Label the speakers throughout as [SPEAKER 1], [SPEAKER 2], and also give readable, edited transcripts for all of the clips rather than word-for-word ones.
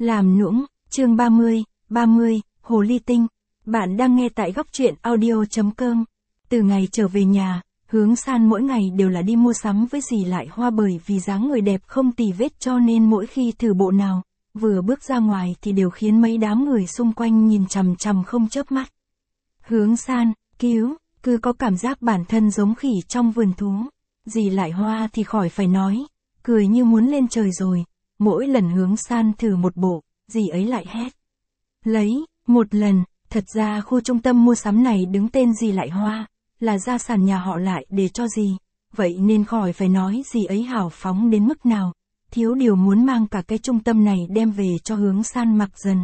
[SPEAKER 1] Làm nũng, chương 30, Hồ Ly Tinh. Bạn đang nghe tại góc truyện audio.com. Từ ngày trở về nhà, Hướng San mỗi ngày đều là đi mua sắm với dì Lại Hoa, bởi vì dáng người đẹp không tì vết cho nên mỗi khi thử bộ nào, vừa bước ra ngoài thì đều khiến mấy đám người xung quanh nhìn chằm chằm không chớp mắt. Hướng San, cứu, cứ có cảm giác bản thân giống khỉ trong vườn thú. Dì Lại Hoa thì khỏi phải nói, cười như muốn lên trời rồi. Mỗi lần Hướng San thử một bộ, dì ấy lại hét. Lấy, một lần. Thật ra khu trung tâm mua sắm này đứng tên dì Lại Hoa, là gia sản nhà họ Lại để cho dì, vậy nên khỏi phải nói dì ấy hào phóng đến mức nào, thiếu điều muốn mang cả cái trung tâm này đem về cho Hướng San mặc dần.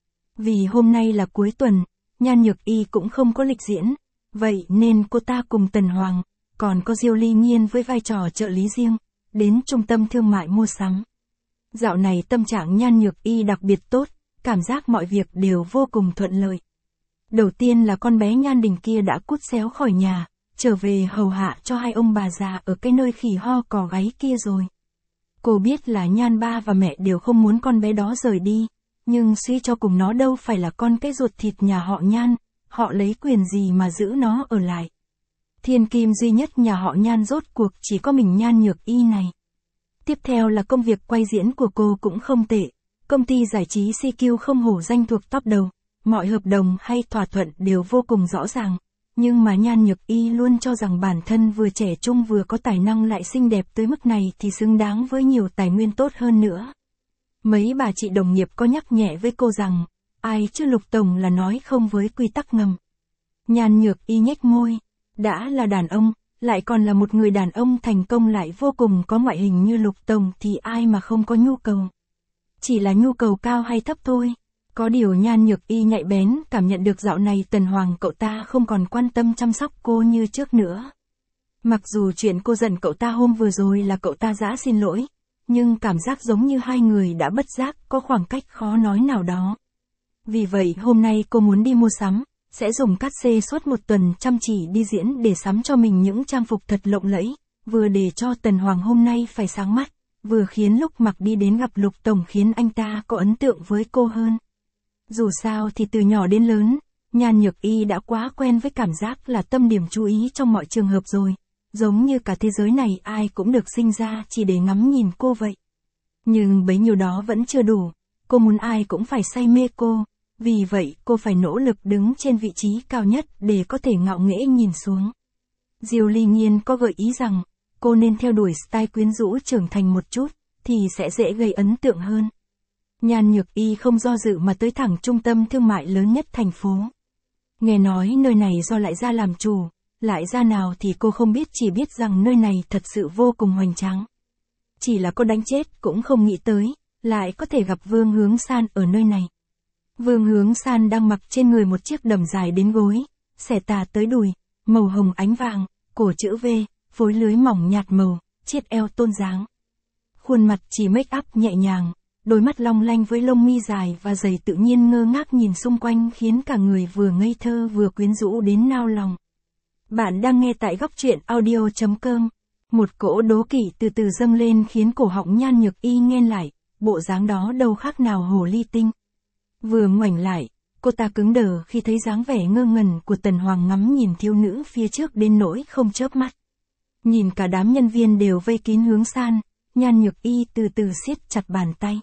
[SPEAKER 1] Vì hôm nay là cuối tuần, Nhan Nhược Y cũng không có lịch diễn, vậy nên cô ta cùng Tần Hoàng, còn có Diêu Ly Nhiên với vai trò trợ lý riêng, đến trung tâm thương mại mua sắm. Dạo này tâm trạng Nhan Nhược Y đặc biệt tốt, cảm giác mọi việc đều vô cùng thuận lợi. Đầu tiên là con bé Nhan Đình kia đã cút xéo khỏi nhà, trở về hầu hạ cho hai ông bà già ở cái nơi khỉ ho cò gáy kia rồi. Cô biết là Nhan ba và mẹ đều không muốn con bé đó rời đi, nhưng suy cho cùng nó đâu phải là con cái ruột thịt nhà họ Nhan, họ lấy quyền gì mà giữ nó ở lại. Thiên kim duy nhất nhà họ Nhan rốt cuộc chỉ có mình Nhan Nhược Y này. Tiếp theo là công việc quay diễn của cô cũng không tệ, công ty giải trí CQ không hổ danh thuộc top đầu, mọi hợp đồng hay thỏa thuận đều vô cùng rõ ràng, nhưng mà Nhan Nhược Y luôn cho rằng bản thân vừa trẻ trung vừa có tài năng lại xinh đẹp tới mức này thì xứng đáng với nhiều tài nguyên tốt hơn nữa. Mấy bà chị đồng nghiệp có nhắc nhẹ với cô rằng, ai chứ Lục Tổng là nói không với quy tắc ngầm. Nhan Nhược Y nhếch môi, đã là đàn ông, lại còn là một người đàn ông thành công lại vô cùng có ngoại hình như Lục Tổng thì ai mà không có nhu cầu. Chỉ là nhu cầu cao hay thấp thôi. Có điều Nhan Nhược Y nhạy bén cảm nhận được dạo này Tần Hoàng cậu ta không còn quan tâm chăm sóc cô như trước nữa. Mặc dù chuyện cô giận cậu ta hôm vừa rồi là cậu ta giã xin lỗi, nhưng cảm giác giống như hai người đã bất giác có khoảng cách khó nói nào đó. Vì vậy hôm nay cô muốn đi mua sắm, sẽ dùng cát xê suốt một tuần chăm chỉ đi diễn để sắm cho mình những trang phục thật lộng lẫy, vừa để cho Tần Hoàng hôm nay phải sáng mắt, vừa khiến lúc mặc đi đến gặp Lục Tổng khiến anh ta có ấn tượng với cô hơn. Dù sao thì từ nhỏ đến lớn, Nhan Nhược Y đã quá quen với cảm giác là tâm điểm chú ý trong mọi trường hợp rồi, giống như cả thế giới này ai cũng được sinh ra chỉ để ngắm nhìn cô vậy. Nhưng bấy nhiêu đó vẫn chưa đủ, cô muốn ai cũng phải say mê cô, vì vậy cô phải nỗ lực đứng trên vị trí cao nhất để có thể ngạo nghễ nhìn xuống. Diêu Ly Nhiên có gợi ý rằng, cô nên theo đuổi style quyến rũ trưởng thành một chút, thì sẽ dễ gây ấn tượng hơn. Nhan Nhược Y không do dự mà tới thẳng trung tâm thương mại lớn nhất thành phố. Nghe nói nơi này do Lại Gia làm chủ, Lại Gia nào thì cô không biết, chỉ biết rằng nơi này thật sự vô cùng hoành tráng. Chỉ là cô đánh chết cũng không nghĩ tới, lại có thể gặp Vương Hướng San ở nơi này. Vương Hướng San đang mặc trên người một chiếc đầm dài đến gối, xẻ tà tới đùi, màu hồng ánh vàng, cổ chữ V, phối lưới mỏng nhạt màu, chiết eo tôn dáng. Khuôn mặt chỉ make up nhẹ nhàng, đôi mắt long lanh với lông mi dài và giày tự nhiên ngơ ngác nhìn xung quanh khiến cả người vừa ngây thơ vừa quyến rũ đến nao lòng. Bạn đang nghe tại góc truyện audio.com. Một cỗ đố kỵ từ từ dâng lên khiến cổ họng Nhan Nhược Y nghẹn lại, bộ dáng đó đâu khác nào hồ ly tinh. Vừa ngoảnh lại, cô ta cứng đờ khi thấy dáng vẻ ngơ ngẩn của Tần Hoàng ngắm nhìn thiếu nữ phía trước đến nỗi không chớp mắt. Nhìn cả đám nhân viên đều vây kín Hướng San, Nhan Nhược Y từ từ siết chặt bàn tay.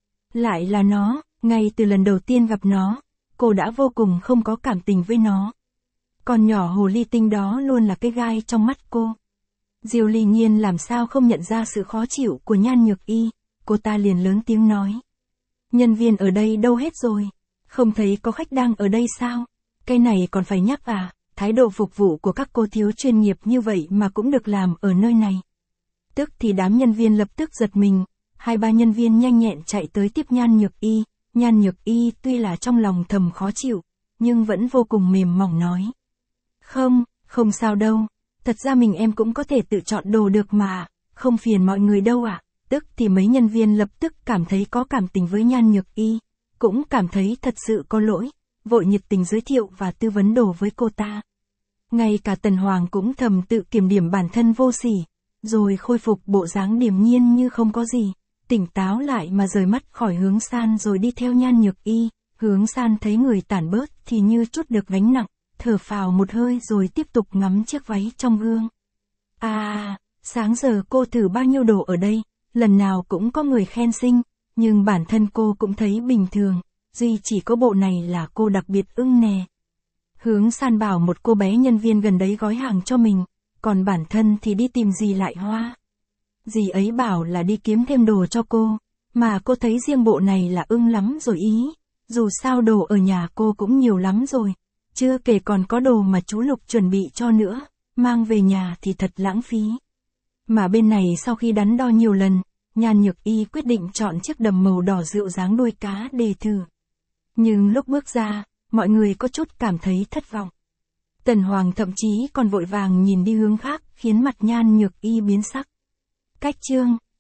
[SPEAKER 1] Lại là nó, ngay từ lần đầu tiên gặp nó, cô đã vô cùng không có cảm tình với nó. Con nhỏ hồ ly tinh đó luôn là cái gai trong mắt cô. Diêu Ly Nhiên làm sao không nhận ra sự khó chịu của Nhan Nhược Y, cô ta liền lớn tiếng nói. Nhân viên ở đây đâu hết rồi? Không thấy có khách đang ở đây sao? Cái này còn phải nhắc à, thái độ phục vụ của các cô thiếu chuyên nghiệp như vậy mà cũng được làm ở nơi này. Tức thì đám nhân viên lập tức giật mình, 2-3 nhân viên nhanh nhẹn chạy tới tiếp Nhan Nhược Y. Nhan Nhược Y tuy là trong lòng thầm khó chịu, nhưng vẫn vô cùng mềm mỏng nói. Không sao đâu, thật ra mình em cũng có thể tự chọn đồ được mà, không phiền mọi người đâu ạ. Tức thì mấy nhân viên lập tức cảm thấy có cảm tình với Nhan Nhược Y, cũng cảm thấy thật sự có lỗi, vội nhiệt tình giới thiệu và tư vấn đồ với cô ta. Ngay cả Tần Hoàng cũng thầm tự kiểm điểm bản thân vô sỉ, rồi khôi phục bộ dáng điềm nhiên như không có gì. tỉnh táo lại mà rời mắt khỏi Hướng San rồi đi theo Nhan Nhược Y. Hướng San thấy người tản bớt thì như trút được gánh nặng, thở phào một hơi rồi tiếp tục ngắm chiếc váy trong gương. Sáng giờ cô thử bao nhiêu đồ ở đây, lần nào cũng có người khen xinh, nhưng bản thân cô cũng thấy bình thường, duy chỉ có bộ này là cô đặc biệt ưng nè. Hướng San bảo một cô bé nhân viên gần đấy gói hàng cho mình, còn bản thân thì đi tìm dì Lại Hoa. Dì ấy bảo là đi kiếm thêm đồ cho cô, mà cô thấy riêng bộ này là ưng lắm rồi ý, dù sao đồ ở nhà cô cũng nhiều lắm rồi, chưa kể còn có đồ mà chú Lục chuẩn bị cho nữa, mang về nhà thì thật lãng phí. Mà bên này sau khi đắn đo nhiều lần, Nhan Nhược Y quyết định chọn chiếc đầm màu đỏ rượu dáng đuôi cá để thử. Nhưng lúc bước ra, mọi người có chút cảm thấy thất vọng. Tần Hoàng thậm chí còn vội vàng nhìn đi hướng khác khiến mặt Nhan Nhược Y biến sắc. Cách chương